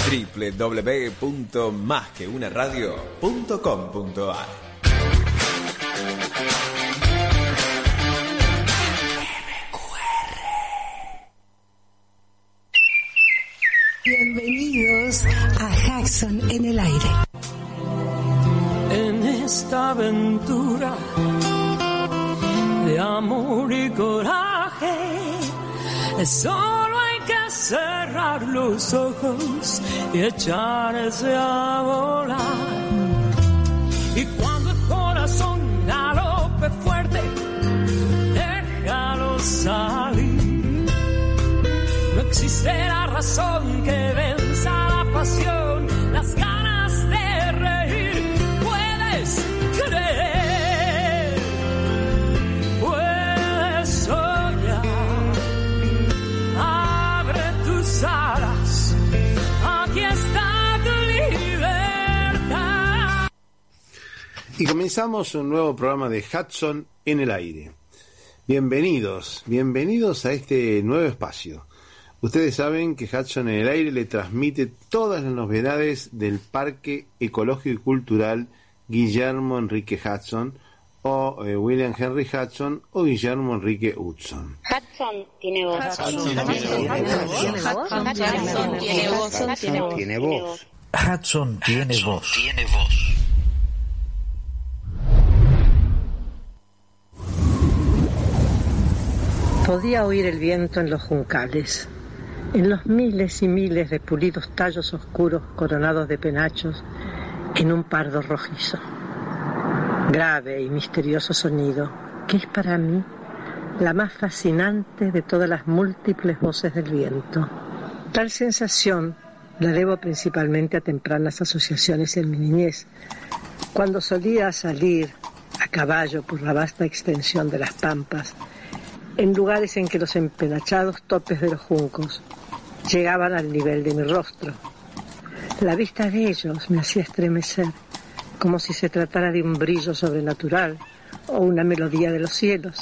www.masqueunaradio.com.ar. Bienvenidos a Jackson en el aire. En esta aventura de amor y coraje, solo hay que cerrar los ojos y echarse a volar. Y cuando el corazón galope fuerte, déjalo salir. No existe la razón que venza la pasión, las ganas de reír. Puedes creer, puedes soñar. Abre tus alas, aquí está tu libertad. Y comenzamos un nuevo programa de Hudson en el aire. Bienvenidos a este nuevo espacio. Ustedes saben que Hudson en el aire le transmite todas las novedades del Parque Ecológico y Cultural Guillermo Enrique Hudson, o William Henry Hudson, o Guillermo Enrique Hudson. Hudson tiene voz. Hudson tiene voz. Hudson tiene voz. Podía oír el viento en los juncales, en los miles y miles de pulidos tallos oscuros coronados de penachos en un pardo rojizo. Grave y misterioso sonido, que es para mí la más fascinante de todas las múltiples voces del viento. Tal sensación la debo principalmente a tempranas asociaciones en mi niñez, cuando solía salir a caballo por la vasta extensión de las pampas, en lugares en que los empenachados topes de los juncos llegaban al nivel de mi rostro. La vista de ellos me hacía estremecer, como si se tratara de un brillo sobrenatural o una melodía de los cielos.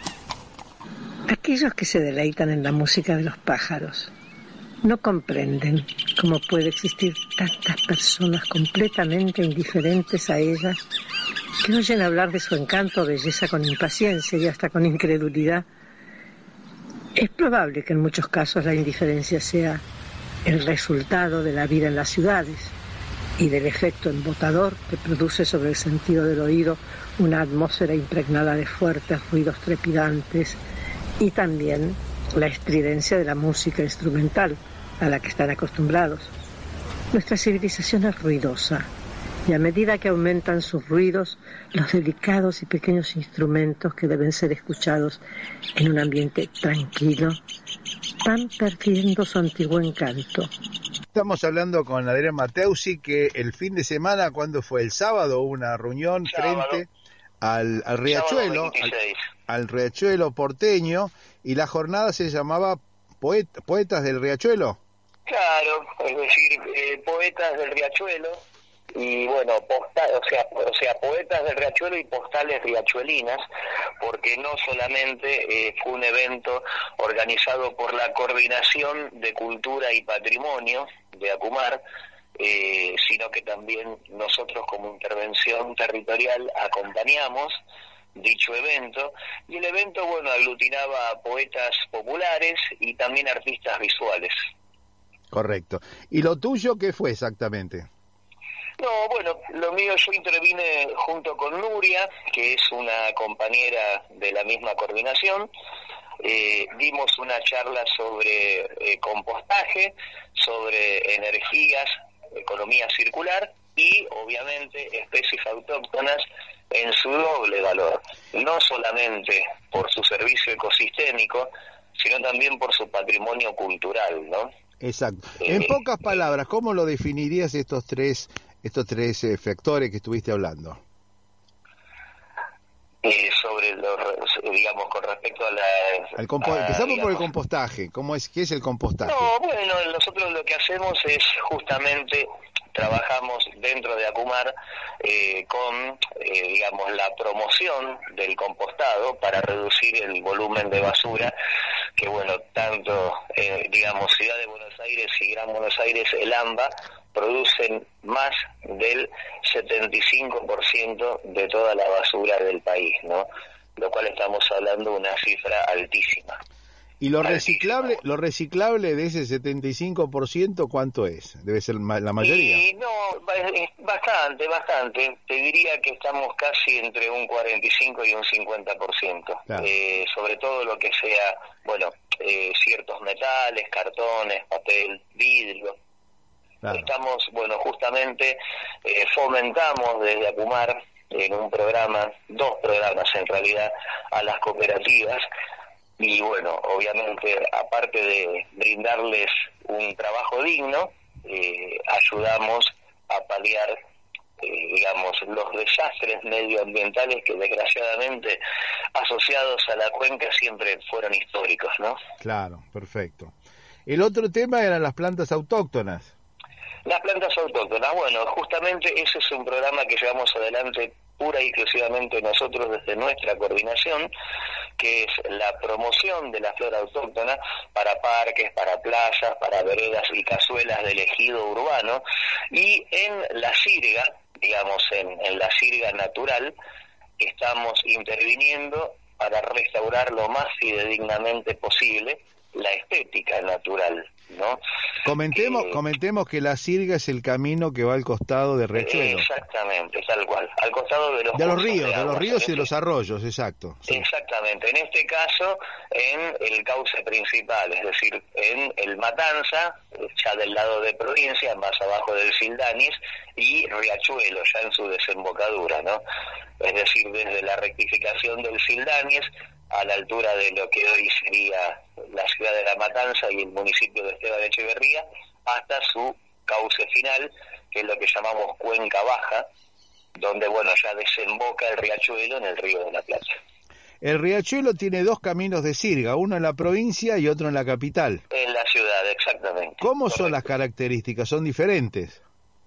Aquellos que se deleitan en la música de los pájaros no comprenden cómo puede existir tantas personas completamente indiferentes a ellas, que oyen hablar de su encanto o belleza con impaciencia y hasta con incredulidad. Es probable que en muchos casos la indiferencia sea el resultado de la vida en las ciudades y del efecto embotador que produce sobre el sentido del oído una atmósfera impregnada de fuertes ruidos trepidantes, y también la estridencia de la música instrumental a la que están acostumbrados. Nuestra civilización es ruidosa, y a medida que aumentan sus ruidos, los delicados y pequeños instrumentos que deben ser escuchados en un ambiente tranquilo van perdiendo su antiguo encanto. Estamos hablando con Adrián Mateusi, que el fin de semana, ¿cuándo fue? El sábado, hubo una reunión frente al riachuelo, al riachuelo porteño, y la jornada se llamaba Poetas del Riachuelo. Claro, es decir, poetas del riachuelo. Y bueno, o sea, poetas del riachuelo y postales riachuelinas, porque no solamente fue un evento organizado por la Coordinación de Cultura y Patrimonio de Acumar, sino que también nosotros como intervención territorial acompañamos dicho evento, y el evento, bueno, aglutinaba a poetas populares y también artistas visuales. Correcto. ¿Y lo tuyo qué fue exactamente? No, bueno, lo mío, yo intervine junto con Nuria, que es una compañera de la misma coordinación. Dimos una charla sobre compostaje, sobre energías, economía circular y, obviamente, especies autóctonas en su doble valor, no solamente por su servicio ecosistémico, sino también por su patrimonio cultural, ¿no? Exacto. En pocas palabras, ¿cómo lo definirías estos tres factores que estuviste hablando? Sobre digamos, con respecto a la... Empezamos por el compostaje. ¿Qué es el compostaje? No, bueno, nosotros lo que hacemos es justamente trabajamos dentro de Acumar con, digamos, la promoción del compostado para reducir el volumen de basura que, bueno, tanto, digamos, Ciudad de Buenos Aires y Gran Buenos Aires, el AMBA, producen más del 75% de toda la basura del país, ¿no? Lo cual estamos hablando de una cifra altísima. ¿Y lo reciclable de ese 75% cuánto es? ¿Debe ser la mayoría? Y no, bastante. Te diría que estamos casi entre un 45 y un 50%. Claro. Sobre todo lo que sea, bueno, ciertos metales, cartones, papel, vidrio. Claro. Estamos, bueno, justamente fomentamos desde Acumar en un programa, 2 programas en realidad, a las cooperativas. Y bueno, obviamente, aparte de brindarles un trabajo digno, ayudamos a paliar, digamos, los desastres medioambientales que desgraciadamente asociados a la cuenca siempre fueron históricos, ¿no? Claro, perfecto. El otro tema eran las plantas autóctonas. Las plantas autóctonas, bueno, justamente ese es un programa que llevamos adelante pura y exclusivamente nosotros desde nuestra coordinación, que es la promoción de la flora autóctona para parques, para playas, para veredas y cazuelas del ejido urbano, y en la sirga, digamos en la sirga natural, estamos interviniendo para restaurar lo más fidedignamente posible la estética natural, ¿no? Comentemos que la sirga es el camino que va al costado de Riachuelo. Exactamente, tal cual, al costado de los ríos y de los arroyos, exacto. Sí. Exactamente, en este caso en el cauce principal, es decir, en el Matanza, ya del lado de provincia, más abajo del Sildanis, y Riachuelo, ya en su desembocadura, ¿no? Es decir, desde la rectificación del Sildanis a la altura de lo que hoy sería la ciudad de La Matanza y el municipio de Esteban Echeverría, hasta su cauce final, que es lo que llamamos Cuenca Baja, donde, bueno, ya desemboca el riachuelo en el Río de la Plata. El riachuelo tiene 2 caminos de sirga, uno en la provincia y otro en la capital. En la ciudad, exactamente. ¿Cómo son las características? ¿Son diferentes?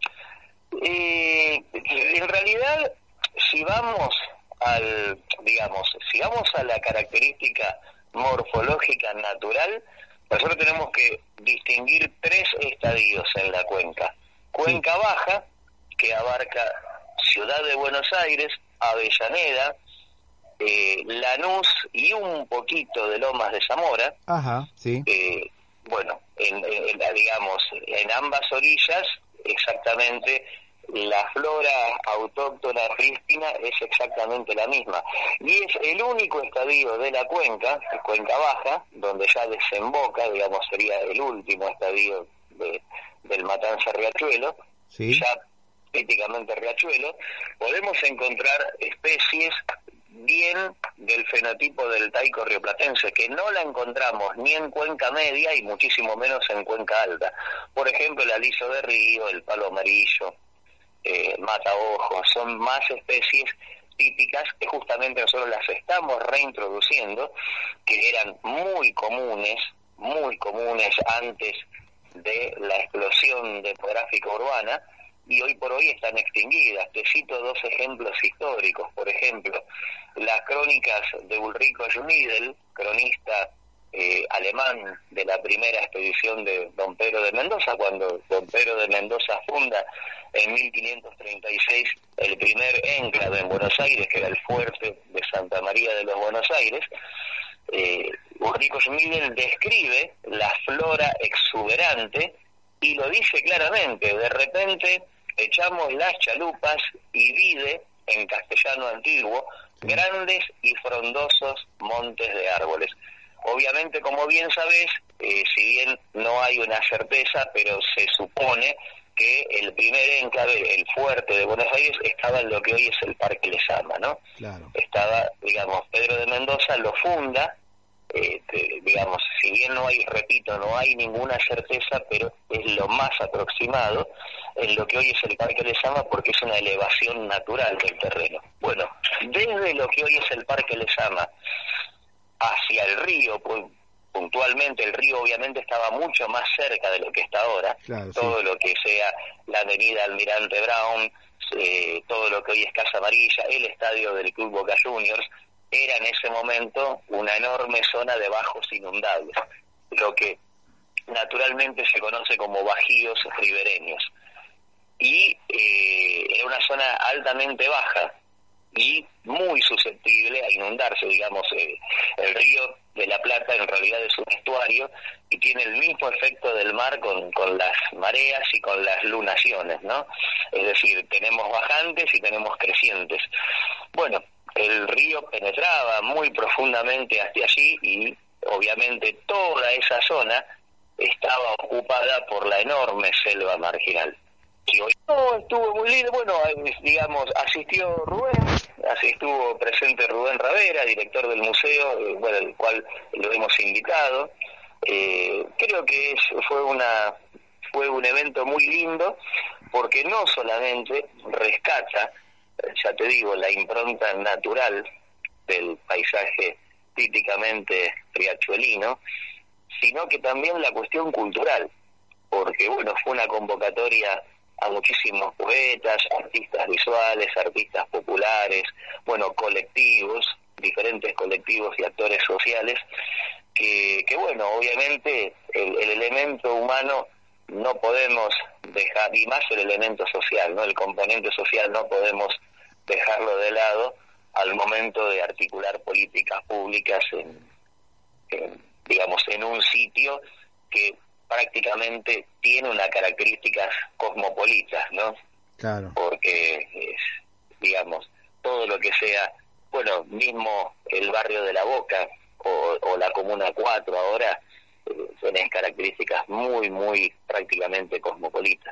En realidad, si vamos a la característica morfológica natural, nosotros tenemos que distinguir 3 estadios en la cuenca. Cuenca Baja, que abarca Ciudad de Buenos Aires, Avellaneda, Lanús y un poquito de Lomas de Zamora. Ajá, sí. Bueno, en ambas orillas, exactamente, la flora autóctona prístina es exactamente la misma. Y es el único estadio de la cuenca, Cuenca Baja, donde ya desemboca, digamos, sería el último estadio del Matanza Riachuelo, ¿sí? Ya típicamente Riachuelo, podemos encontrar especies bien del fenotipo del taico rioplatense, que no la encontramos ni en Cuenca Media y muchísimo menos en Cuenca Alta. Por ejemplo, el aliso de río, el palo amarillo, mataojos, son más especies típicas que justamente nosotros las estamos reintroduciendo, que eran muy comunes antes de la explosión demográfica urbana, y hoy por hoy están extinguidas. Te cito 2 ejemplos históricos. Por ejemplo, las crónicas de Ulrico Schmidl, cronista alemán de la primera expedición de don Pedro de Mendoza, cuando don Pedro de Mendoza funda en 1536 el primer enclave en Buenos Aires, que era el fuerte de Santa María de los Buenos Aires. Ulrico Schmidl describe la flora exuberante y lo dice claramente: de repente echamos las chalupas y vide, en castellano antiguo, grandes y frondosos montes de árboles. Obviamente, como bien sabés, si bien no hay una certeza, pero se supone que el primer enclave, el fuerte de Buenos Aires, estaba en lo que hoy es el Parque Lezama, ¿no? Claro. Estaba, digamos, Pedro de Mendoza lo funda, digamos, si bien no hay ninguna certeza, pero es lo más aproximado en lo que hoy es el Parque Lezama, porque es una elevación natural del terreno. Bueno, desde lo que hoy es el Parque Lezama hacia el río, puntualmente el río obviamente estaba mucho más cerca de lo que está ahora, claro, todo sí. lo que sea la avenida Almirante Brown, todo lo que hoy es Casa Amarilla, el estadio del Club Boca Juniors, era en ese momento una enorme zona de bajos inundables, lo que naturalmente se conoce como bajíos ribereños, y era una zona altamente baja y muy susceptible a inundarse, digamos. El río de la Plata en realidad es un estuario y tiene el mismo efecto del mar con las mareas y con las lunaciones, ¿no? Es decir, tenemos bajantes y tenemos crecientes. Bueno, el río penetraba muy profundamente hacia allí y obviamente toda esa zona estaba ocupada por la enorme selva marginal. Y hoy estuvo muy lindo, bueno, digamos, asistió Rubén, así estuvo presente Rubén Ravera, director del museo, bueno, el cual lo hemos invitado. Creo que fue un evento muy lindo, porque no solamente rescata, ya te digo, la impronta natural del paisaje típicamente riachuelino, sino que también la cuestión cultural, porque bueno, fue una convocatoria a muchísimos poetas, artistas visuales, artistas populares, bueno, colectivos, diferentes colectivos y actores sociales, que bueno, obviamente el elemento humano no podemos dejar, y más el elemento social, ¿no? El componente social no podemos dejarlo de lado al momento de articular políticas públicas digamos, en un sitio que prácticamente tiene unas características cosmopolitas, ¿no? Claro. Porque digamos, todo lo que sea, bueno, mismo el barrio de La Boca o la Comuna 4 ahora, tienen características muy, muy prácticamente cosmopolitas.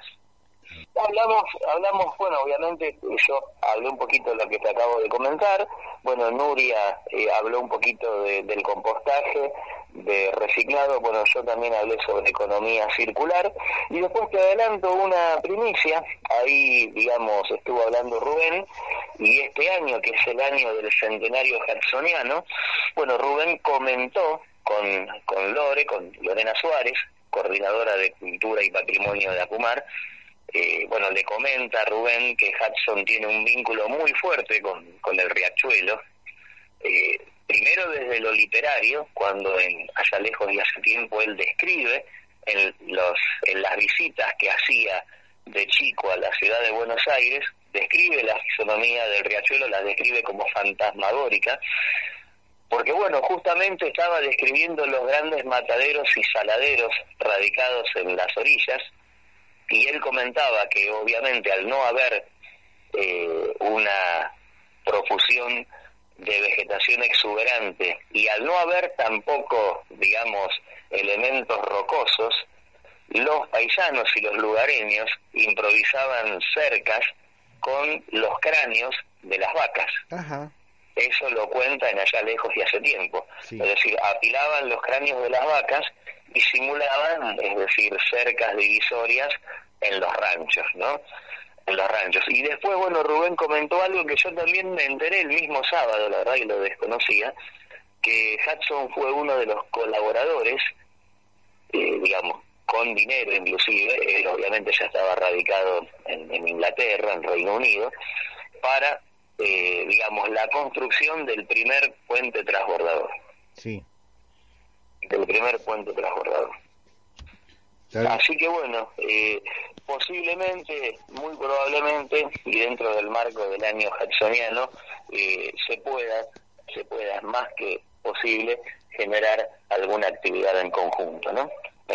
Hablamos, bueno, obviamente yo hablé un poquito de lo que te acabo de comentar, bueno, Nuria habló un poquito del compostaje, de reciclado, bueno, yo también hablé sobre economía circular, y después te adelanto una primicia, ahí, digamos, estuvo hablando Rubén, y este año, que es el año del centenario jacksoniano, bueno, Rubén comentó con Lorena Suárez, coordinadora de Cultura y Patrimonio de Acumar. Bueno, le comenta a Rubén que Hudson tiene un vínculo muy fuerte con el riachuelo, primero desde lo literario, cuando allá lejos y hace tiempo él describe en las visitas que hacía de chico a la ciudad de Buenos Aires, describe la fisonomía del riachuelo, la describe como fantasmagórica, porque bueno, justamente estaba describiendo los grandes mataderos y saladeros radicados en las orillas, y él comentaba que obviamente al no haber una profusión de vegetación exuberante y al no haber tampoco, digamos, elementos rocosos, los paisanos y los lugareños improvisaban cercas con los cráneos de las vacas. Ajá. Eso lo cuenta en Allá Lejos y Hace Tiempo. Sí. Es decir, apilaban los cráneos de las vacas y simulaban, es decir, cercas divisorias en los ranchos, ¿no? En los ranchos. Y después, bueno, Rubén comentó algo que yo también me enteré el mismo sábado, la verdad que lo desconocía, que Hudson fue uno de los colaboradores, digamos, con dinero inclusive, él obviamente ya estaba radicado en Inglaterra, en Reino Unido, para, digamos, la construcción del primer puente transbordador. Sí. Del primer puente transbordador. Así que bueno, posiblemente, muy probablemente, y dentro del marco del año hudsoniano, se pueda más que posible generar alguna actividad en conjunto, ¿no?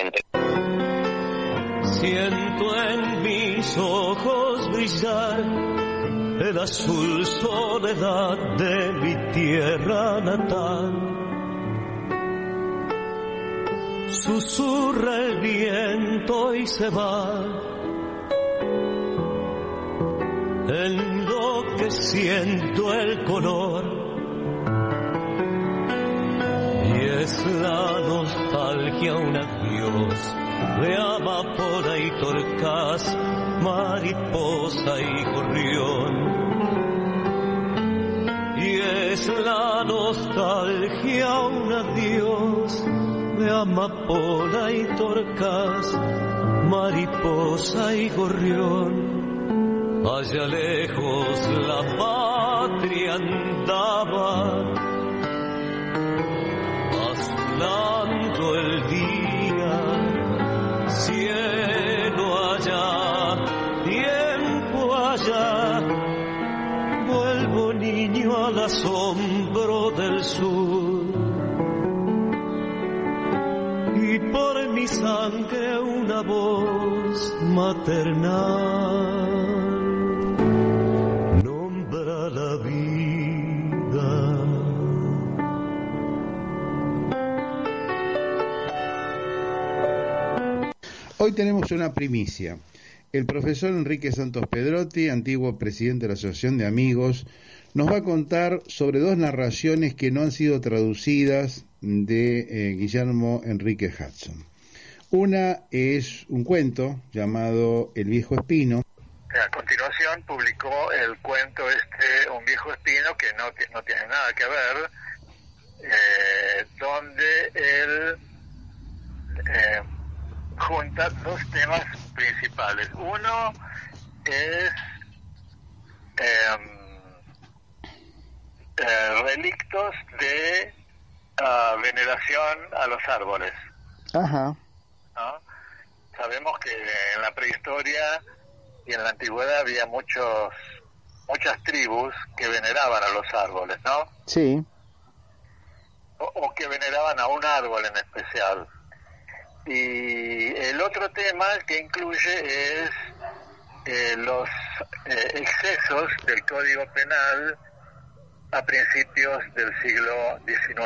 Siento en mis ojos brillar el azul soledad de mi tierra natal. Susurra el viento y se va, enloqueciendo el color, y es la nostalgia un adiós de amapola y torcaz, mariposa y gorrión. Y es la nostalgia un adiós de amapola y torcas, mariposa y gorrión. Allá lejos la patria andaba, azulando el día, cielo allá, tiempo allá. Vuelvo niño al asombro del sur, y por mi sangre una voz maternal nombra la vida. Hoy tenemos una primicia. El profesor Enrique Santos Pedrotti, antiguo presidente de la Asociación de Amigos, nos va a contar sobre dos narraciones que no han sido traducidas de Guillermo Enrique Hudson. Una es un cuento llamado El viejo espino. A continuación publicó el cuento Un viejo espino, que no tiene nada que ver, donde él junta dos temas principales. Uno es relictos de veneración a los árboles. Ajá. ¿No? Sabemos que en la prehistoria y en la antigüedad había muchas tribus que veneraban a los árboles, ¿no? Sí. O que veneraban a un árbol en especial. Y el otro tema que incluye es los excesos del Código Penal a principios del siglo XIX.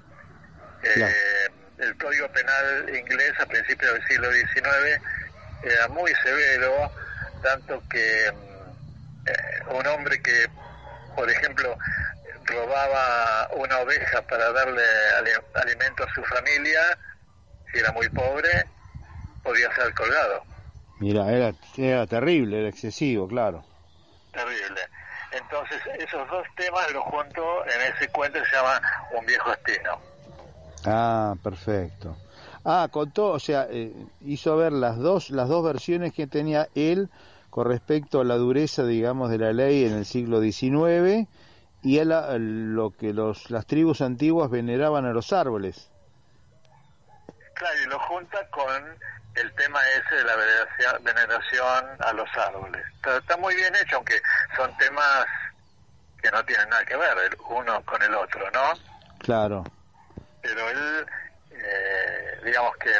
El Código Penal inglés a principios del siglo XIX era muy severo, tanto que un hombre que, por ejemplo, robaba una oveja para darle alimento a su familia, si era muy pobre, podía ser colgado. Mira, era terrible, era excesivo, claro. Terrible. Entonces, esos dos temas los junto en ese cuento que se llama Un viejo espino. Ah, perfecto. Contó, o sea, hizo ver las dos versiones que tenía él con respecto a la dureza, digamos, de la ley en el siglo XIX y a lo que las tribus antiguas veneraban a los árboles. Claro, y lo junta con el tema ese de la veneración a los árboles. Está muy bien hecho, aunque son temas que no tienen nada que ver el uno con el otro, ¿no? Claro. Pero él, digamos que,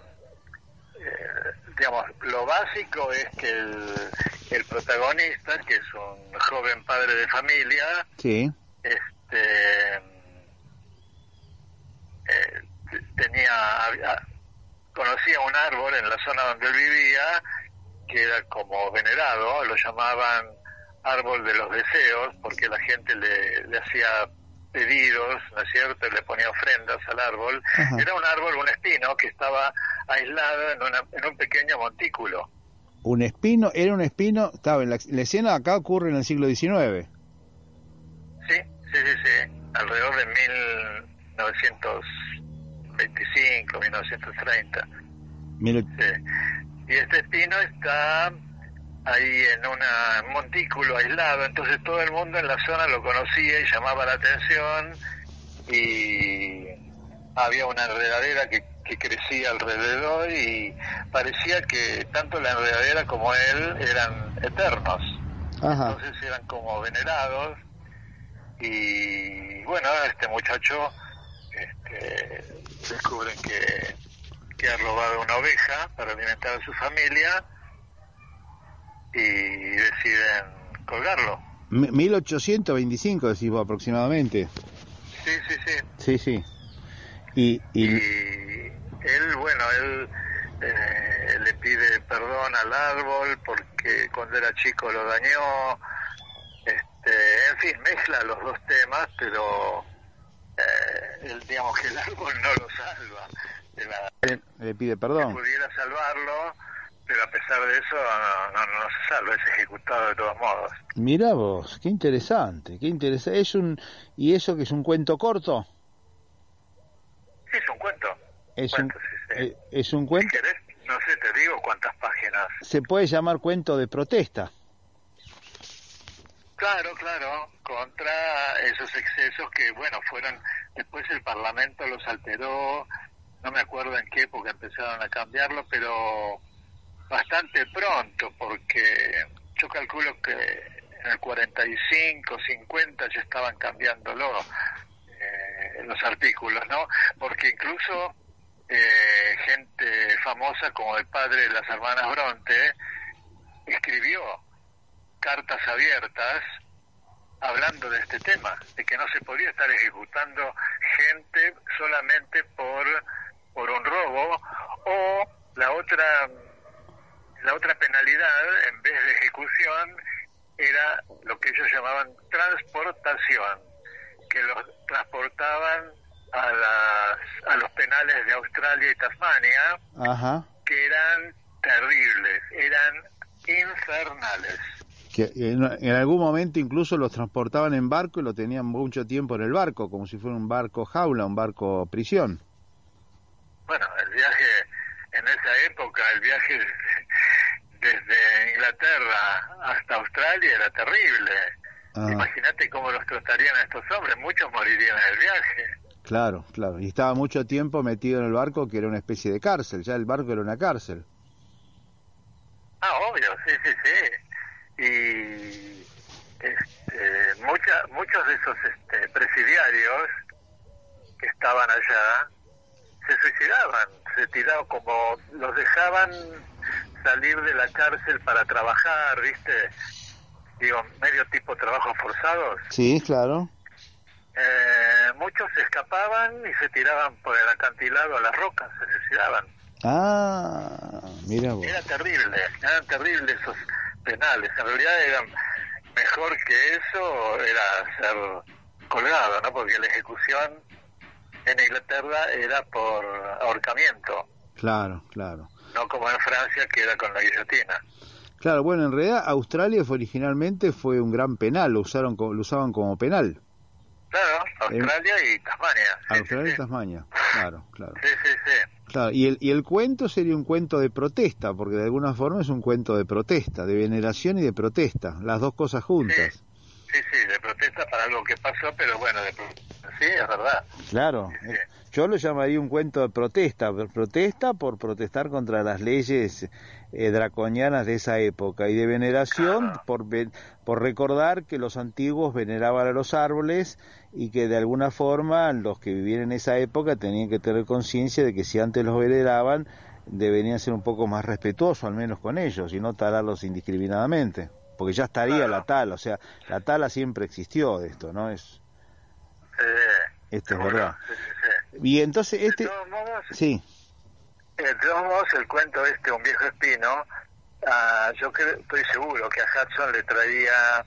lo básico es que el protagonista, que es un joven padre de familia, sí, conocía un árbol en la zona donde él vivía que era como venerado, lo llamaban árbol de los deseos, porque la gente le hacía pedidos, ¿no es cierto?, le ponía ofrendas al árbol. Ajá. Era un árbol, un espino, que estaba aislado en un pequeño montículo. Era un espino, estaba en la escena acá ocurre en el siglo XIX. Sí, alrededor de 1925, 1930. Sí. Y este espino está ahí en un montículo aislado, entonces todo el mundo en la zona lo conocía y llamaba la atención, y había una enredadera que crecía alrededor y parecía que tanto la enredadera como él eran eternos. Ajá. Entonces eran como venerados, y bueno, este muchacho descubren que ha robado una oveja para alimentar a su familia y deciden colgarlo. 1825 decimos aproximadamente. Sí. Y él le pide perdón al árbol porque cuando era chico lo dañó. En fin, mezcla los dos temas, pero digamos que el árbol no lo salva. Le pide perdón. Pudiera salvarlo, pero a pesar de eso no se salva, es ejecutado de todos modos. Mirá vos, qué interesante. ¿Y eso que es un cuento corto? Sí, es un cuento. Es un cuento. Si querés, no sé, te digo cuántas páginas. Se puede llamar cuento de protesta. Claro, contra esos excesos que, bueno, fueron, después el Parlamento los alteró, no me acuerdo en qué época empezaron a cambiarlo, pero bastante pronto, porque yo calculo que en el 45, 50 ya estaban cambiándolo, los artículos, ¿no? Porque incluso gente famosa como el padre de las hermanas Bronte escribió cartas abiertas hablando de este tema, de que no se podía estar ejecutando gente solamente por un robo, o la otra penalidad en vez de ejecución era lo que ellos llamaban transportación, que los transportaban a los penales de Australia y Tasmania. Ajá. Que eran terribles, eran infernales. Que en algún momento incluso los transportaban en barco y lo tenían mucho tiempo en el barco, como si fuera un barco jaula, un barco prisión. Bueno, el viaje, en esa época, el viaje desde Inglaterra hasta Australia era terrible. Imagínate cómo los tratarían a estos hombres, muchos morirían en el viaje. Claro, y estaba mucho tiempo metido en el barco, que era una especie de cárcel, ya el barco era una cárcel. Obvio, sí. Y muchos de esos presidiarios que estaban allá se suicidaban, se tiraban, como los dejaban salir de la cárcel para trabajar, ¿viste? Digo, medio tipo trabajos forzados. Sí, claro. Muchos se escapaban y se tiraban por el acantilado a las rocas, se suicidaban. Mira vos. Eran terribles esos penales. En realidad eran mejor que eso, era ser colgado, ¿no? Porque la ejecución en Inglaterra era por ahorcamiento. Claro. No como en Francia, que era con la guillotina. Claro, bueno, en realidad Australia originalmente fue un gran penal, lo usaban como penal. Claro, Australia y Tasmania. Australia y Tasmania, claro. Sí. Claro, y el cuento sería un cuento de protesta, porque de alguna forma es un cuento de protesta, de veneración y de protesta, las dos cosas juntas. Sí, de protesta para algo que pasó, pero bueno, sí, es verdad. Claro, sí. Yo lo llamaría un cuento de protesta por protestar contra las leyes draconianas de esa época, y de veneración por recordar que los antiguos veneraban a los árboles, y que de alguna forma los que vivían en esa época tenían que tener conciencia de que si antes los veneraban, deberían ser un poco más respetuosos al menos con ellos, y no talarlos indiscriminadamente, porque ya estaría la tala, o sea, la tala siempre existió de esto, ¿no? Esto es verdad. Sí. Y entonces de todos modos, sí. De todos modos, el cuento Un viejo espino, yo estoy seguro que a Hudson le traía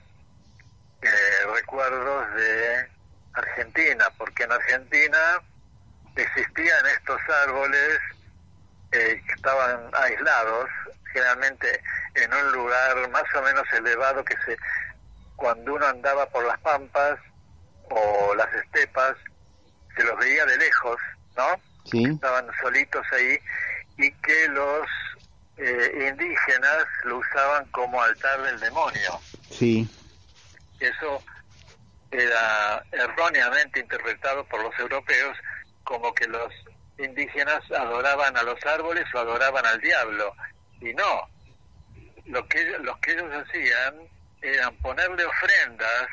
recuerdos de Argentina, porque en Argentina existían estos árboles que estaban aislados, generalmente en un lugar más o menos elevado, cuando uno andaba por las pampas o las estepas, se los veía de lejos, ¿no? Sí. Estaban solitos ahí, y que los indígenas lo usaban como altar del demonio. Sí. Eso era erróneamente interpretado por los europeos como que los indígenas adoraban a los árboles o adoraban al diablo, y no. Lo que ellos hacían era ponerle ofrendas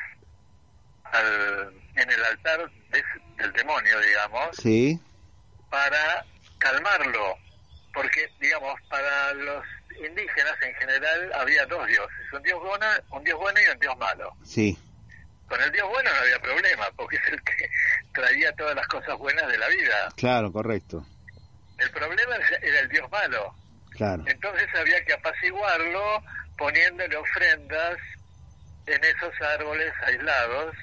en el altar del demonio, digamos, sí, para calmarlo, porque, digamos, para los indígenas en general había dos dioses, un dios bueno y un dios malo. Sí. Con el dios bueno no había problema, porque es el que traía todas las cosas buenas de la vida. Claro, correcto. El problema era el dios malo. Claro. Entonces había que apaciguarlo poniéndole ofrendas en esos árboles aislados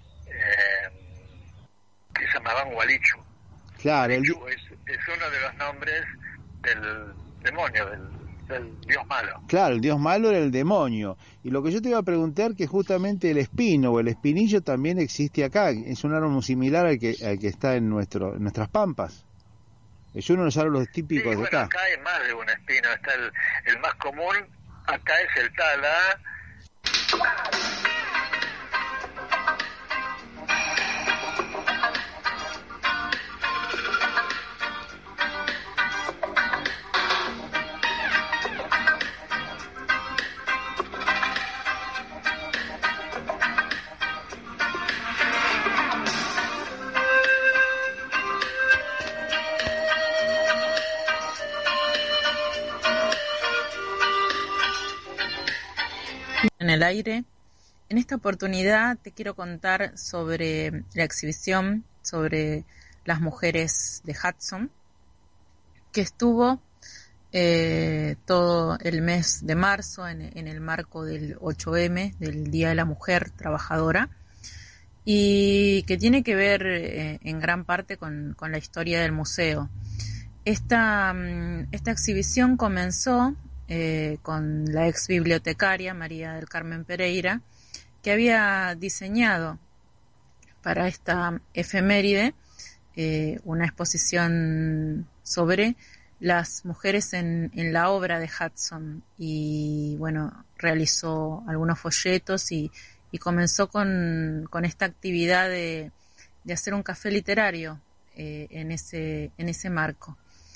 que se llamaban Hualichu. Claro. Hualichu es uno de los nombres del demonio, del dios malo. Claro, el dios malo era el demonio. Y lo que yo te iba a preguntar, que justamente el espino o el espinillo también existe acá, es un árbol similar al que está en nuestras pampas. Es uno de los árboles típicos de acá. Acá hay más de un espino. Está el más común, acá es el tala. En el aire. En esta oportunidad te quiero contar sobre la exhibición sobre las mujeres de Hudson, que estuvo todo el mes de marzo en el marco del 8M, del Día de la Mujer Trabajadora, y que tiene que ver en gran parte con la historia del museo. Esta exhibición comenzó con la ex bibliotecaria María del Carmen Pereira, que había diseñado para esta efeméride una exposición sobre las mujeres en la obra de Hudson, y bueno, realizó algunos folletos y comenzó con esta actividad de hacer un café literario en ese marco.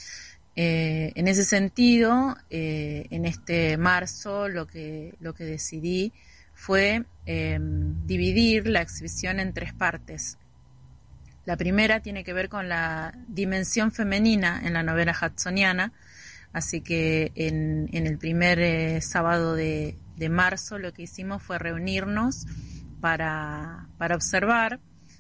En ese sentido, en este marzo lo que decidí fue dividir la exhibición en 3 partes. La primera tiene que ver con la dimensión femenina en la novela hudsoniana, así que en el primer sábado de marzo lo que hicimos fue reunirnos para observar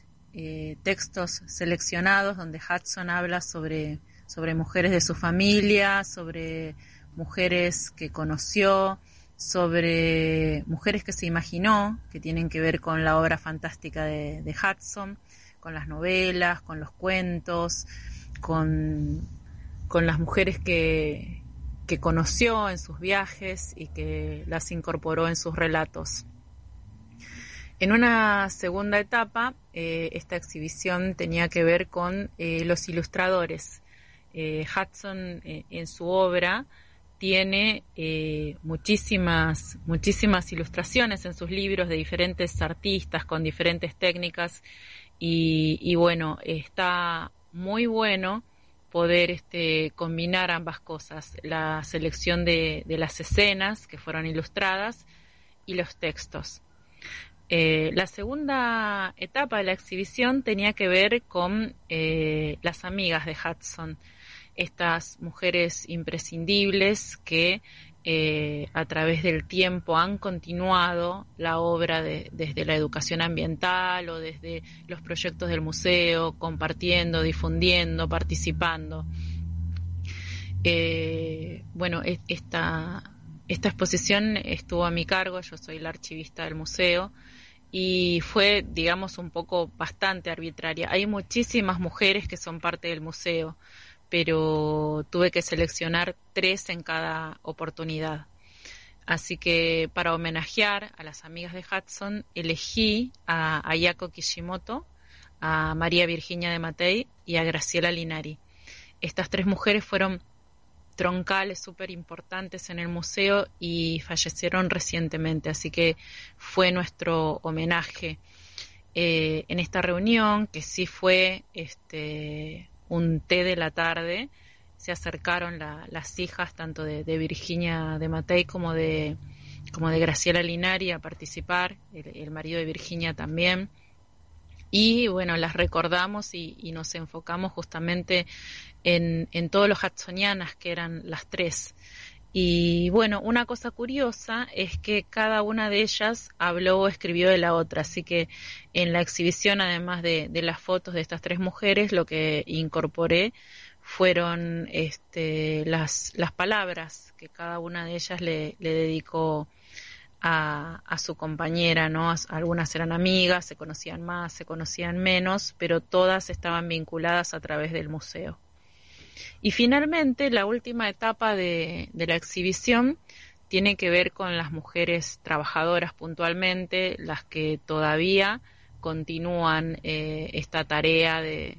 textos seleccionados donde Hudson habla sobre mujeres de su familia, sobre mujeres que conoció, sobre mujeres que se imaginó, que tienen que ver con la obra fantástica de Hudson, con las novelas, con los cuentos, con las mujeres que conoció en sus viajes y que las incorporó en sus relatos. En una segunda etapa, esta exhibición tenía que ver con los ilustradores. Hudson en su obra tiene muchísimas ilustraciones en sus libros de diferentes artistas con diferentes técnicas y bueno, está muy bueno poder combinar ambas cosas, la selección de las escenas que fueron ilustradas y los textos. La segunda etapa de la exhibición tenía que ver con las amigas de Hudson, estas mujeres imprescindibles que a través del tiempo han continuado la obra desde la educación ambiental o desde los proyectos del museo, compartiendo, difundiendo, participando. Bueno, esta exposición estuvo a mi cargo, yo soy la archivista del museo, y fue, digamos, un poco bastante arbitraria. Hay muchísimas mujeres que son parte del museo, pero tuve que seleccionar 3 en cada oportunidad. Así que para homenajear a las amigas de Hudson, elegí a Ayako Kishimoto, a María Virginia de Matei y a Graciela Linari. Estas 3 mujeres fueron troncales súper importantes en el museo y fallecieron recientemente, así que fue nuestro homenaje en esta reunión, que sí fue un té de la tarde. Se acercaron las hijas tanto de Virginia de Matei como de Graciela Linari a participar, el marido de Virginia también. Y bueno, las recordamos y nos enfocamos justamente en todos los hudsonianas, que eran las 3. Y bueno, una cosa curiosa es que cada una de ellas habló o escribió de la otra, así que en la exhibición, además de las fotos de estas 3 mujeres, lo que incorporé fueron las palabras que cada una de ellas le dedicó a su compañera, ¿no? Algunas eran amigas, se conocían más, se conocían menos, pero todas estaban vinculadas a través del museo. Y finalmente, la última etapa de la exhibición tiene que ver con las mujeres trabajadoras puntualmente, las que todavía continúan esta tarea de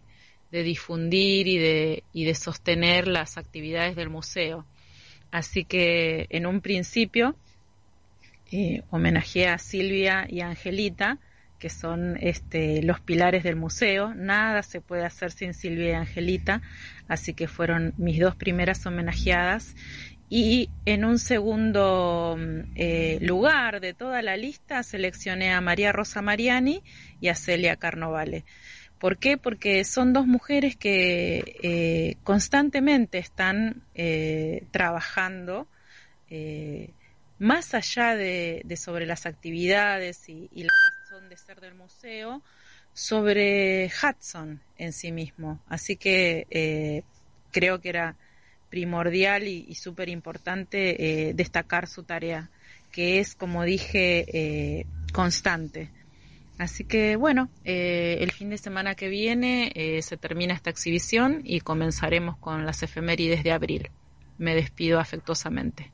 difundir y de sostener las actividades del museo. Así que en un principio homenajeé a Silvia y a Angelita, que son los pilares del museo. Nada se puede hacer sin Silvia y Angelita, así que fueron mis dos primeras homenajeadas. Y en un segundo lugar de toda la lista seleccioné a María Rosa Mariani y a Celia Carnovale. ¿Por qué? Porque son dos mujeres que constantemente están trabajando más allá de sobre las actividades y la razón de ser del museo, sobre Hudson en sí mismo. Así que creo que era primordial y súper importante destacar su tarea, que es, como dije, constante. Así que bueno, el fin de semana que viene se termina esta exhibición y comenzaremos con las efemérides de abril. Me despido afectuosamente.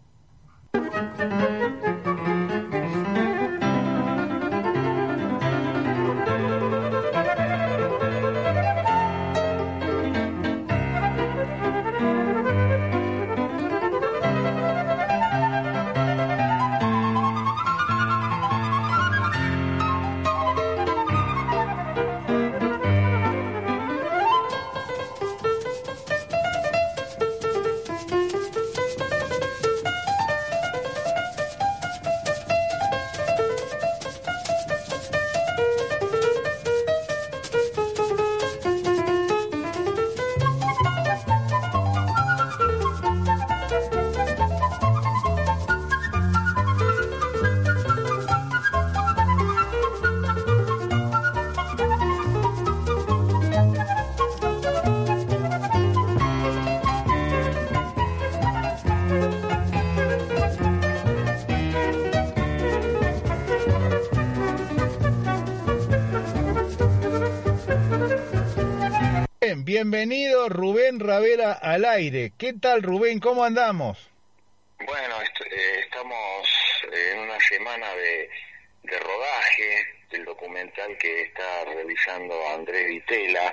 Bienvenido Rubén Ravera al aire. ¿Qué tal, Rubén? ¿Cómo andamos? Bueno, estamos en una semana de rodaje del documental que está realizando Andrés Vitela,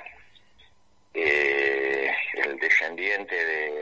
el descendiente de,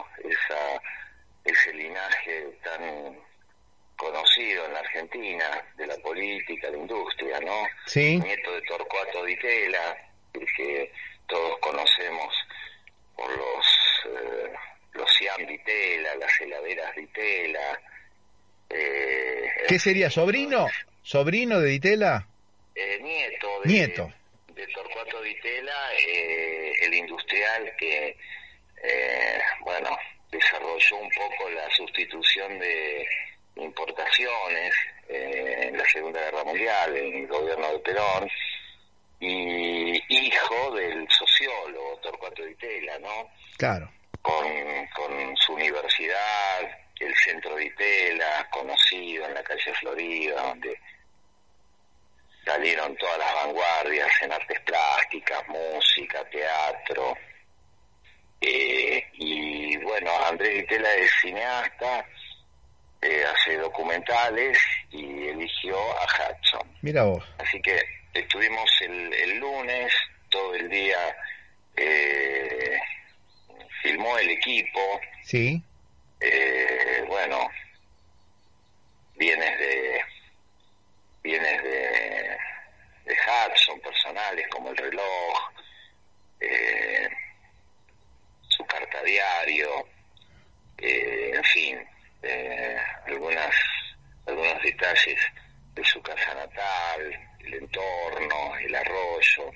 ese linaje tan conocido en la Argentina, de la política, la industria, ¿no? Sí. Nieto de Torcuato Ditela, el que todos conocemos por los Siam Ditela, las heladeras Ditela. ¿Qué sería? ¿Sobrino? ¿Sobrino de Ditela? Nieto de Torcuato Ditela, el industrial que desarrolló un poco la sustitución de importaciones en la Segunda Guerra Mundial, en el gobierno de Perón, y hijo del sociólogo Torcuato Ditela, ¿no? Claro. Con su universidad, el Centro Ditela, conocido en la calle Florida, donde salieron todas las vanguardias en artes plásticas, música, teatro. Y bueno, Andrés Vitela es cineasta, hace documentales y eligió a Hudson. Mira vos. Así que estuvimos el lunes todo el día, filmó el equipo. Sí. Bienes de Hudson personales como el reloj, su carta diario, en fin, algunos detalles de su casa natal, el entorno, el arroyo.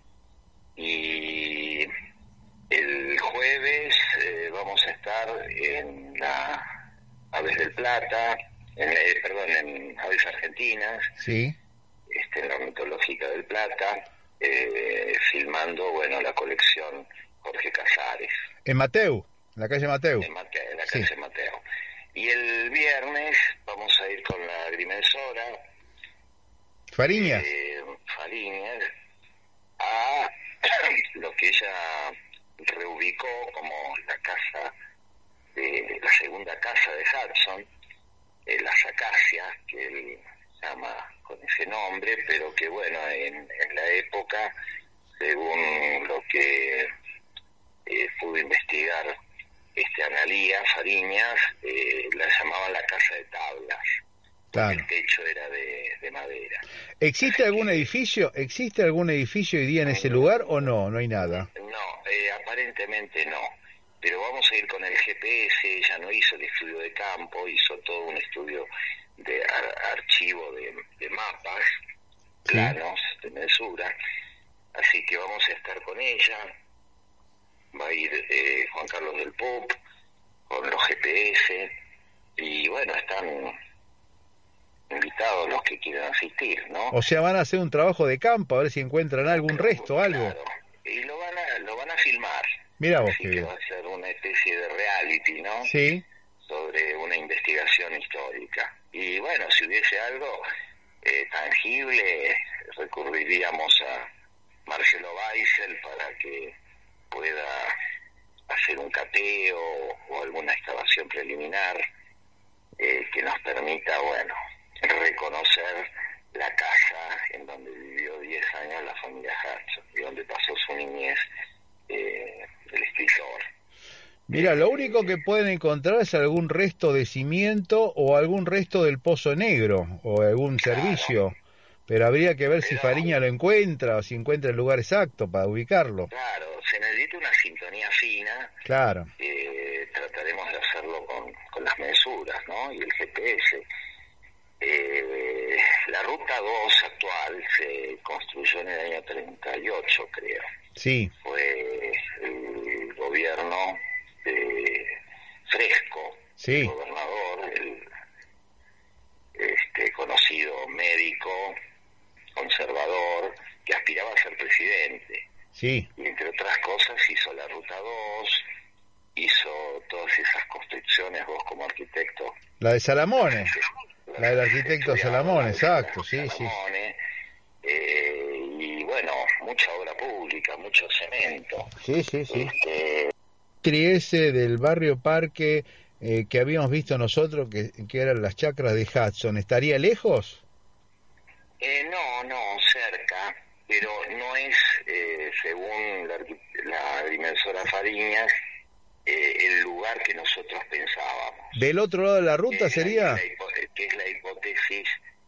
Y el jueves vamos a estar en la Aves del Plata, en Aves Argentinas, sí, en la Ornitológica del Plata, filmando la colección Jorge Casares. En Mateu, en la calle Mateu. En la calle Mateu. Y el viernes vamos a ir con la agrimensora Fariñas. Fariñas a lo que ella reubicó como la segunda casa de Hudson, las Acacias, que él llama con ese nombre, pero que en la época según lo que pude investigar, Analía Fariñas, la llamaban la casa de tablas. Claro. El techo era de madera. ¿Existe algún edificio hoy día en ese lugar o no? No hay nada. No, aparentemente no. Pero vamos a ir con el GPS. Ella no hizo el estudio de campo, hizo todo un estudio de archivo de mapas, planos de mensura. Así que vamos a estar con ella. Va a ir Juan Carlos del Pop con los GPS. Y bueno, están invitados los que quieran asistir, ¿no? O sea, van a hacer un trabajo de campo, a ver si encuentran algún resto, algo. Claro, y lo van a filmar. Mira vos Así qué que bien. va a ser una especie de reality, ¿no? Sí. Sobre una investigación histórica. Y bueno, si hubiese algo tangible, recurriríamos a Marcelo Weissel para que pueda hacer un cateo o alguna excavación preliminar que nos permita, bueno, reconocer la casa en donde vivió 10 años la familia Hudson y donde pasó su niñez el escritor. Mira, lo único que pueden encontrar es algún resto de cimiento o algún resto del Pozo Negro o algún servicio, pero habría que ver si Fariña lo encuentra o si encuentra el lugar exacto para ubicarlo. Claro, se necesita una sintonía fina. Claro. Trataremos de hacerlo con las mensuras, ¿no? Y el GPS. La ruta 2 actual se construyó en el año 38, creo. Sí. Fue el gobierno de Fresco, sí. El gobernador, el conocido médico, conservador, que aspiraba a ser presidente. Sí. Y entre otras cosas hizo la ruta 2, hizo todas esas construcciones, vos como arquitecto. La de Salamone. La del arquitecto Salamone, exacto, sí, Salamone, y bueno, mucha obra pública, mucho cemento. Sí. Ese del barrio Parque que habíamos visto nosotros, que eran las chacras de Hudson, ¿estaría lejos? No, cerca, pero no es, según la dimensora Fariñas, el lugar que nosotros pensábamos. ¿Del otro lado de la ruta sería? Que es la hipótesis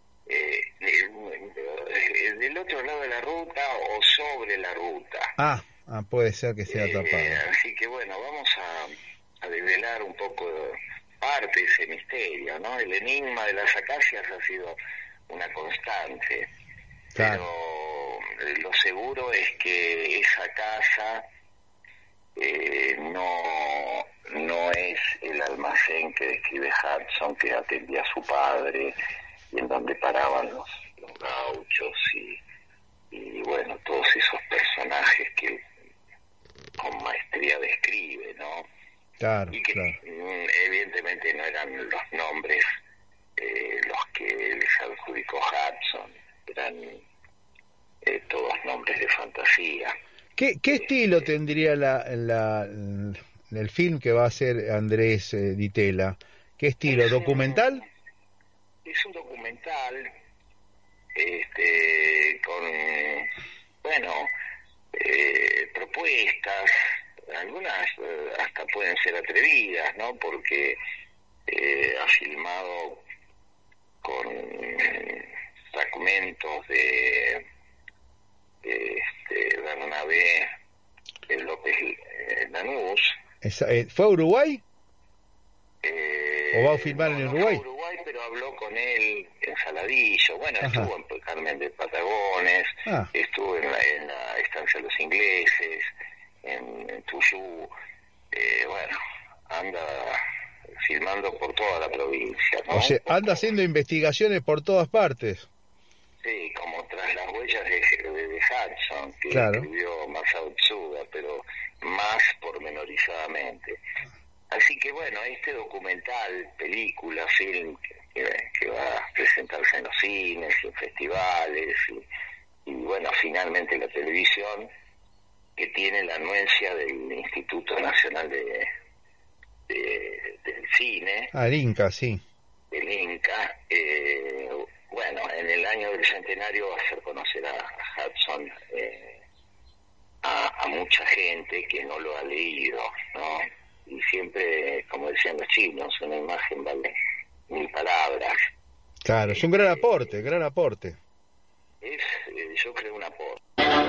del otro lado de la ruta o sobre la ruta. Puede ser que sea tapado. Así que bueno, vamos a develar un poco parte de ese misterio, ¿no? El enigma de las acacias ha sido una constante. Claro. Pero lo seguro es que esa casa no es el almacén que describe Hudson, que atendía a su padre y en donde paraban los gauchos y bueno, todos esos personajes que con maestría describe, ¿no? Claro, y que evidentemente no eran los nombres los que les adjudicó Hudson, eran todos nombres de fantasía. ¿Qué estilo tendría el film que va a hacer Andrés Di Tella? ¿Qué estilo? ¿Documental? Es un documental con, bueno, propuestas, algunas hasta pueden ser atrevidas, ¿no? Porque ha filmado con fragmentos de Bernabé López Lanús. ¿Fue a Uruguay? ¿O va a filmar en Uruguay? No fue a Uruguay, pero habló con él en Saladillo. Bueno, estuvo en Carmen de Patagones, estuvo en la estancia de los ingleses, en Tuyú. Bueno, anda filmando por toda la provincia, ¿no? O sea, anda haciendo investigaciones por todas partes. Sí, como tras las huellas de Hudson, que escribió Masao Tsuda, pero más pormenorizadamente. Así que bueno, este documental, película, film, que va a presentarse en los cines, en festivales, y bueno, finalmente la televisión, que tiene la anuencia del Instituto Nacional del Cine. El Inca, sí. El Inca, bueno, en el año del centenario va a hacer conocer a Hudson a mucha gente que no lo ha leído, ¿no? Y siempre, como decían los chinos, una imagen vale 1000 palabras. Claro, es un gran aporte, gran aporte. Es, yo creo, un aporte.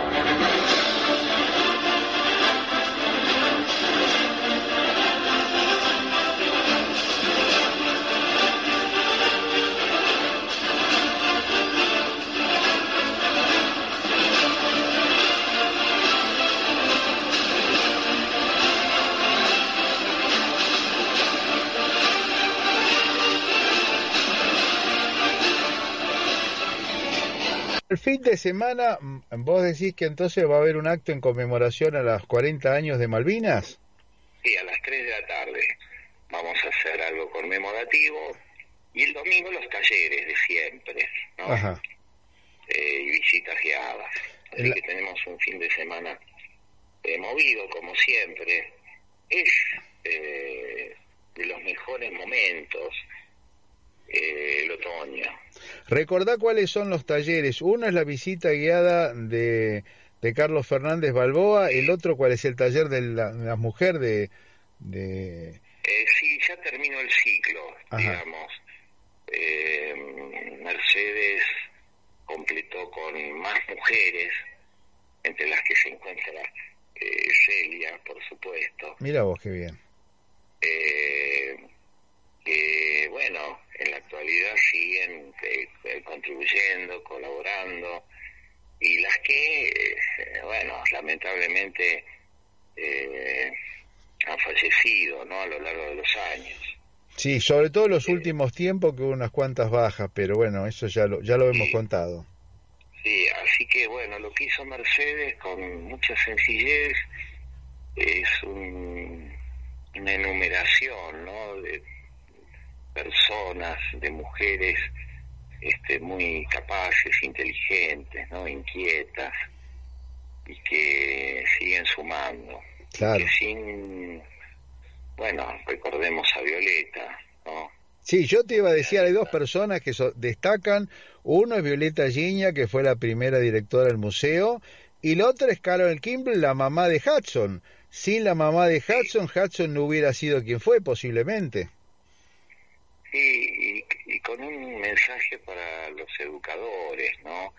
El fin de semana, ¿vos decís que entonces va a haber un acto en conmemoración a los 40 años de Malvinas? Sí, a las 3 de la tarde vamos a hacer algo conmemorativo, y el domingo los talleres de siempre, ¿no? Ajá. Y visitas guiadas. Así que tenemos un fin de semana movido, como siempre. Es de los mejores momentos el otoño. Recordá cuáles son los talleres. Uno es la visita guiada de Carlos Fernández Balboa, el otro, ¿cuál es el taller de la mujer de... Sí, ya terminó el ciclo, digamos. Mercedes completó con más mujeres, entre las que se encuentra Celia, por supuesto. Mira vos, qué bien. Que bueno, en la actualidad siguen contribuyendo, colaborando, y las que, bueno, lamentablemente han fallecido, ¿no?, a lo largo de los años. Sí, sobre todo en los últimos tiempos, que hubo unas cuantas bajas, pero bueno, eso ya lo hemos contado. Sí, así que bueno, lo que hizo Mercedes con mucha sencillez es una enumeración, ¿no?, de personas, de mujeres muy capaces, inteligentes, ¿no?, inquietas, y que siguen sumando. Claro. Que bueno, recordemos a Violeta, ¿no? Sí, yo te iba a decir, hay dos personas que destacan. Uno es Violeta Giña, que fue la primera directora del museo, y la otra es Carol Kimball, la mamá de Hudson. Sin la mamá de Hudson, Hudson no hubiera sido quien fue, posiblemente. Sí, y con un mensaje para los educadores, ¿no?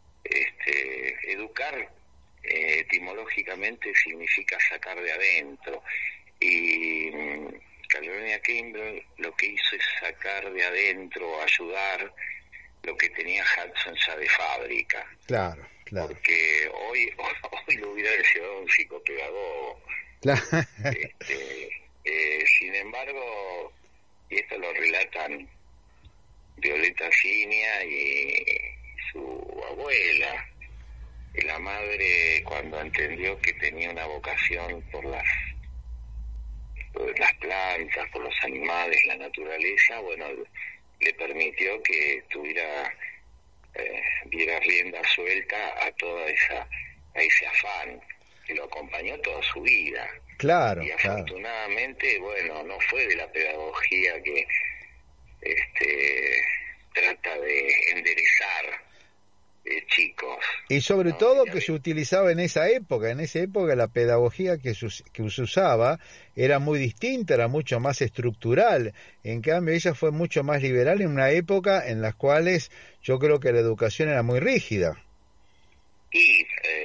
Educar etimológicamente significa sacar de adentro, y Carolina Kimball lo que hizo es sacar de adentro, ayudar lo que tenía Hudson ya de fábrica. Claro, claro. Porque hoy lo hubiera llevado un psicopedagogo. Claro. Sin embargo, y esto lo relatan Violeta Giña y su abuela, y la madre, cuando entendió que tenía una vocación por las plantas, por los animales, la naturaleza, bueno, le permitió que diera rienda suelta a toda a ese afán que lo acompañó toda su vida. Claro. Y afortunadamente, bueno, no fue de la pedagogía que trata de enderezar chicos. Y sobre todo que se utilizaba en esa época la pedagogía que se usaba era muy distinta, era mucho más estructural. En cambio, ella fue mucho más liberal en una época en las cuales yo creo que la educación era muy rígida. Y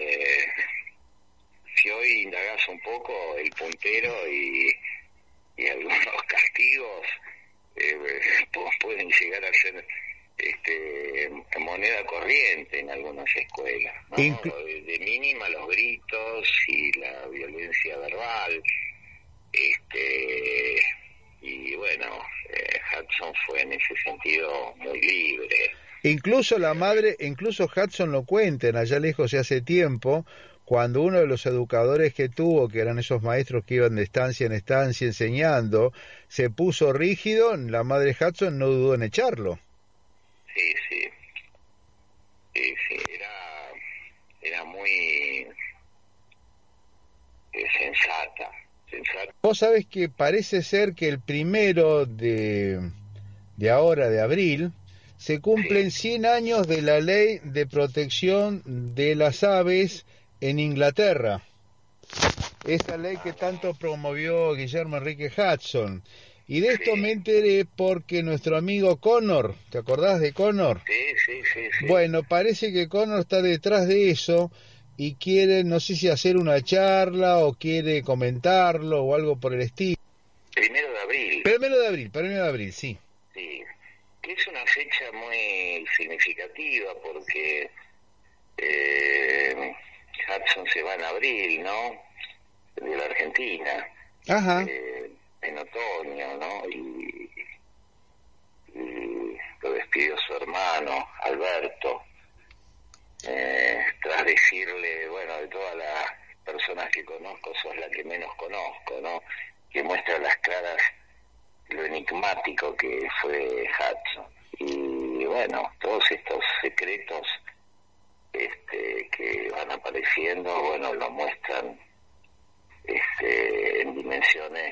si hoy indagás un poco, el puntero y algunos castigos pueden llegar a ser moneda corriente en algunas escuelas, ¿no? De mínima los gritos y la violencia verbal, y bueno, Hudson fue en ese sentido muy libre. Incluso Hudson lo cuenta allá lejos y hace tiempo, cuando uno de los educadores que tuvo, que eran esos maestros que iban de estancia en estancia enseñando, se puso rígido, la madre Hudson no dudó en echarlo. Sí, era muy sensata. Vos sabés que parece ser que el 1 de abril, se cumplen 100 años de la ley de protección de las aves en Inglaterra. esa ley que tanto promovió Guillermo Enrique Hudson. Y de esto me enteré porque nuestro amigo Connor, ¿te acordás de Connor? Sí. Bueno, parece que Connor está detrás de eso y quiere, no sé si hacer una charla o quiere comentarlo o algo por el estilo. 1 de abril. 1 de abril, sí. Sí, que es una fecha muy significativa porque Hudson se va en abril, ¿no? De la Argentina. Ajá. En otoño, ¿no? Y lo despidió su hermano, Alberto, tras decirle, bueno, de todas las personas que conozco, sos la que menos conozco, ¿no? Que muestra las claras lo enigmático que fue Hudson. Y bueno, todos estos secretos que van apareciendo, bueno, lo muestran en dimensiones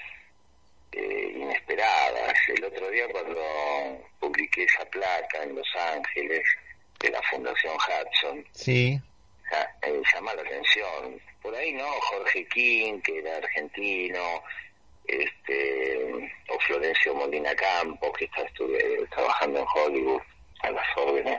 inesperadas. El otro día cuando publiqué esa placa en Los Ángeles de la Fundación Hudson, sí, llama la atención. Por ahí no, Jorge King, que era argentino, o Florencio Molina Campos, que está trabajando en Hollywood a las órdenes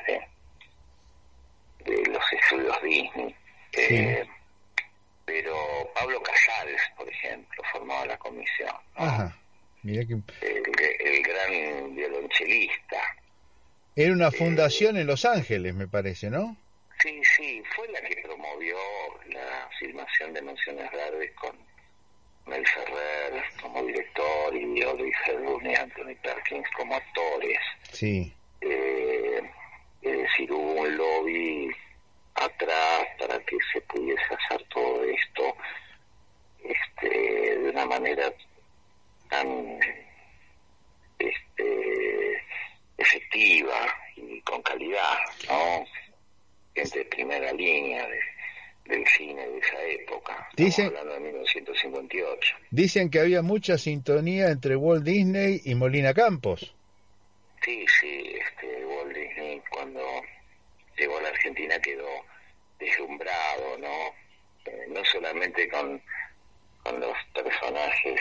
de los estudios Disney. Sí. Pero Pablo Casals, por ejemplo, formaba la comisión, ¿no? Ajá. Mirá que... el gran violonchelista. Era una fundación en Los Ángeles, me parece, ¿no? Sí, fue la que promovió la filmación de Mansiones Verdes con Mel Ferrer como director y Audrey Hepburn y Anthony Perkins como actores. Sí. Es decir, hubo un lobby atrás para que se pudiese hacer todo esto de una manera tan efectiva y con calidad, ¿no? Gente de primera línea del cine de esa época. Estamos hablando de 1958. Dicen que había mucha sintonía entre Walt Disney y Molina Campos. Sí, Walt Disney cuando llegó a la Argentina quedó deslumbrado, ¿no? No solamente con los personajes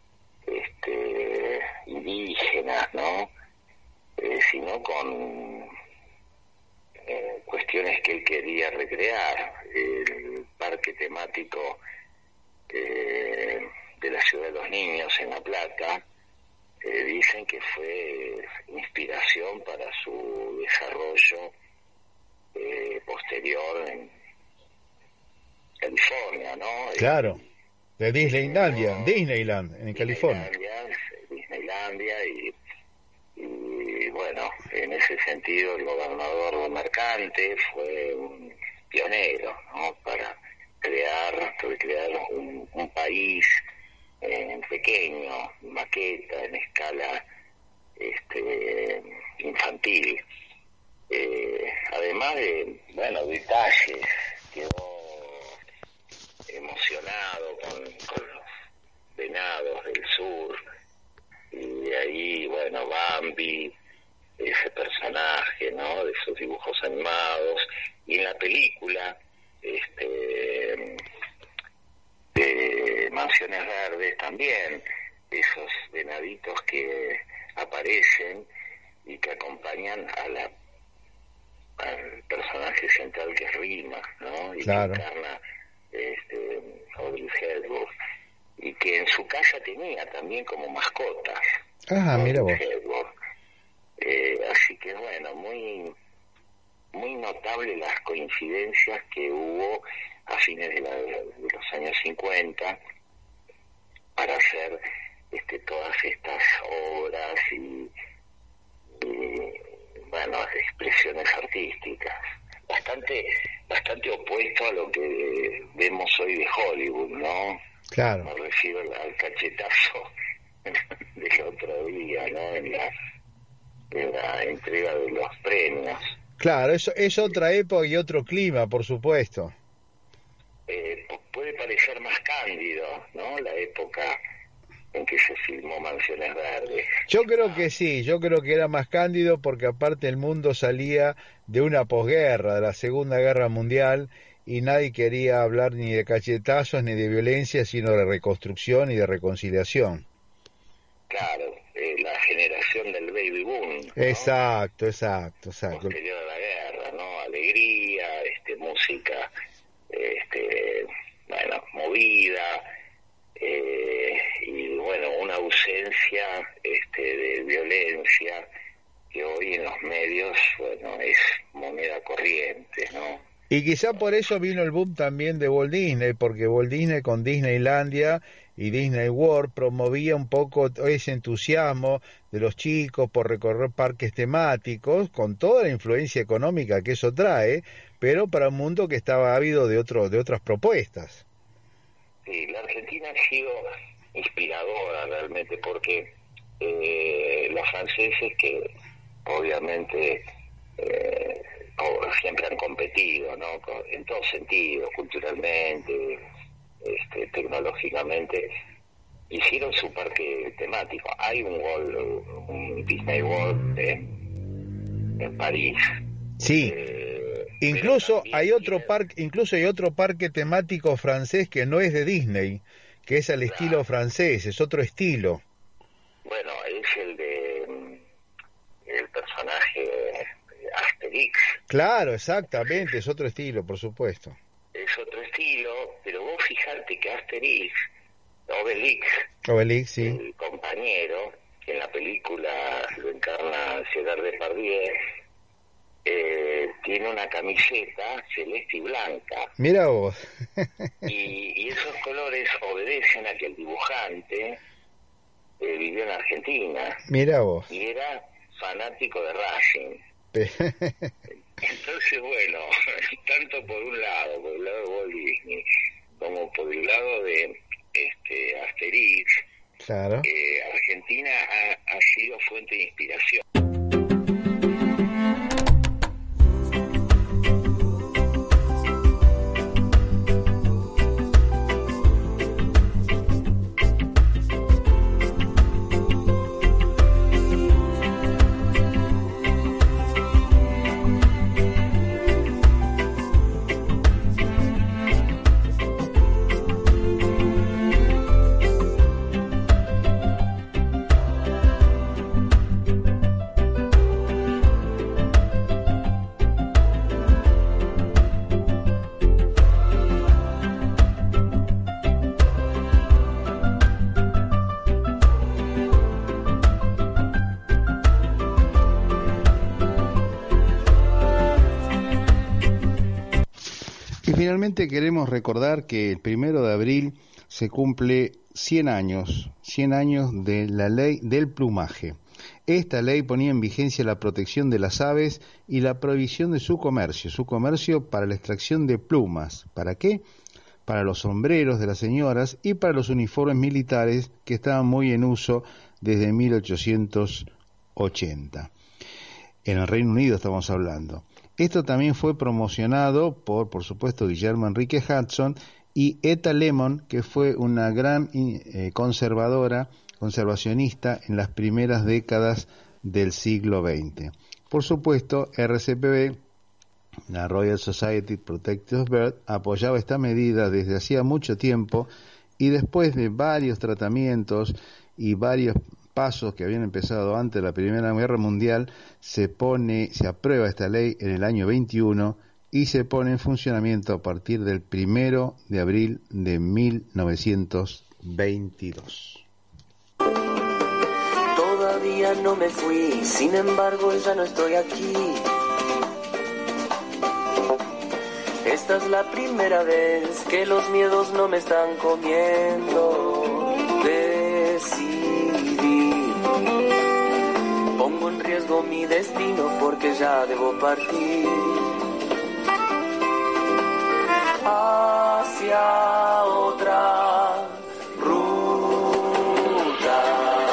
indígenas, ¿no? Sino con cuestiones que él quería recrear. El parque temático de la Ciudad de los Niños en La Plata, dicen que fue inspiración para su desarrollo posterior en California, ¿no? Claro, de Disneyland en California. Disneylandia y bueno, en ese sentido el gobernador Mercante fue un pionero, ¿no? Para recrear un país pequeño, maqueta, en escala infantil. Además de, detalles, quedó emocionado con los venados del sur, y de ahí, Bambi, ese personaje, ¿no? De esos dibujos animados, y en la película, de Mansiones Verdes también, esos venaditos que aparecen y que acompañan al personaje central que es Rima, ¿no? Y claro, que encarna Audrey Hepburn, y que en su casa tenía también como mascotas. Ajá, mira vos. Así que muy muy notable las coincidencias que hubo a fines de los años 50 para hacer todas estas obras y expresiones artísticas, bastante opuesto a lo que vemos hoy de Hollywood, ¿no? Claro. Me refiero al cachetazo del otro día, ¿no? En la entrega de los premios. Claro, eso es otra época y otro clima, por supuesto. Puede parecer más cándido, ¿no? La época en que se filmó Mansiones Verdes. Yo creo que sí, yo creo que era más cándido porque aparte el mundo salía de una posguerra, de la Segunda Guerra Mundial, y nadie quería hablar ni de cachetazos ni de violencia, sino de reconstrucción y de reconciliación. Claro, la generación del baby boom, ¿no? Exacto. Posterior a la guerra, ¿no? Alegría, música, bueno, movida, y bueno, una ausencia de violencia que hoy en los medios, bueno, es moneda corriente, ¿no? Y quizá por eso vino el boom también de Walt Disney, porque Walt Disney con Disneylandia y Disney World promovía un poco ese entusiasmo de los chicos por recorrer parques temáticos, con toda la influencia económica que eso trae, pero para un mundo que estaba ávido de otras propuestas. Sí, la Argentina ha sido inspiradora realmente, porque los franceses, que obviamente siempre han competido, ¿no? En todos sentidos, culturalmente, tecnológicamente, hicieron su parque temático. Hay un Disney World en París. Sí. Incluso hay otro parque temático francés que no es de Disney, que es al estilo francés, es otro estilo. Bueno, es el personaje Asterix. Claro, exactamente, es otro estilo, por supuesto. Es otro estilo, pero vos fijate que Asterix, Obelix, sí. El compañero, que en la película lo encarna Gerard Depardieu, tiene una camiseta celeste y blanca. Mira vos. y esos colores obedecen a que el dibujante vivió en Argentina. Mira vos. Y era fanático de Racing. Entonces, bueno, tanto por un lado de Walt Disney, como por el lado de Asterix, claro. Argentina ha sido fuente de inspiración. Finalmente queremos recordar que el 1 de abril se cumple 100 años de la ley del plumaje. Esta ley ponía en vigencia la protección de las aves y la prohibición de su comercio para la extracción de plumas. ¿Para qué? Para los sombreros de las señoras y para los uniformes militares que estaban muy en uso desde 1880. En el Reino Unido estamos hablando. Esto también fue promocionado por supuesto, Guillermo Enrique Hudson y Etta Lemon, que fue una gran conservacionista en las primeras décadas del siglo XX. Por supuesto, RCPB, la Royal Society Protective of Birds, apoyaba esta medida desde hacía mucho tiempo y después de varios tratamientos y varios pasos que habían empezado antes de la Primera Guerra Mundial, se aprueba esta ley en el año 21 y se pone en funcionamiento a partir del 1 de abril de 1922. Todavía no me fui, sin embargo ya no estoy aquí. Esta es la primera vez que los miedos no me están comiendo. Pongo en riesgo mi destino porque ya debo partir hacia otra ruta.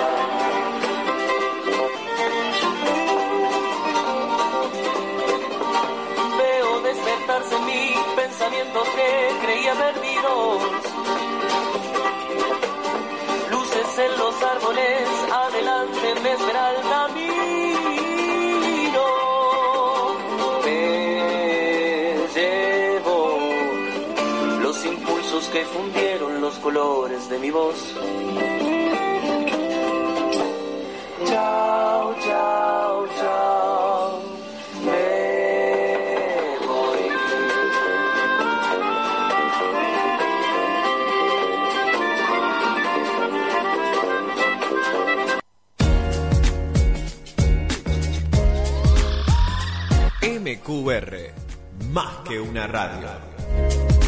Veo despertarse en mí pensamientos que creía perdidos. En los árboles, adelante me espera el camino. Me llevo se fundieron los colores de mi voz. Chao, chao, chao, me voy. MQR, más que una radio.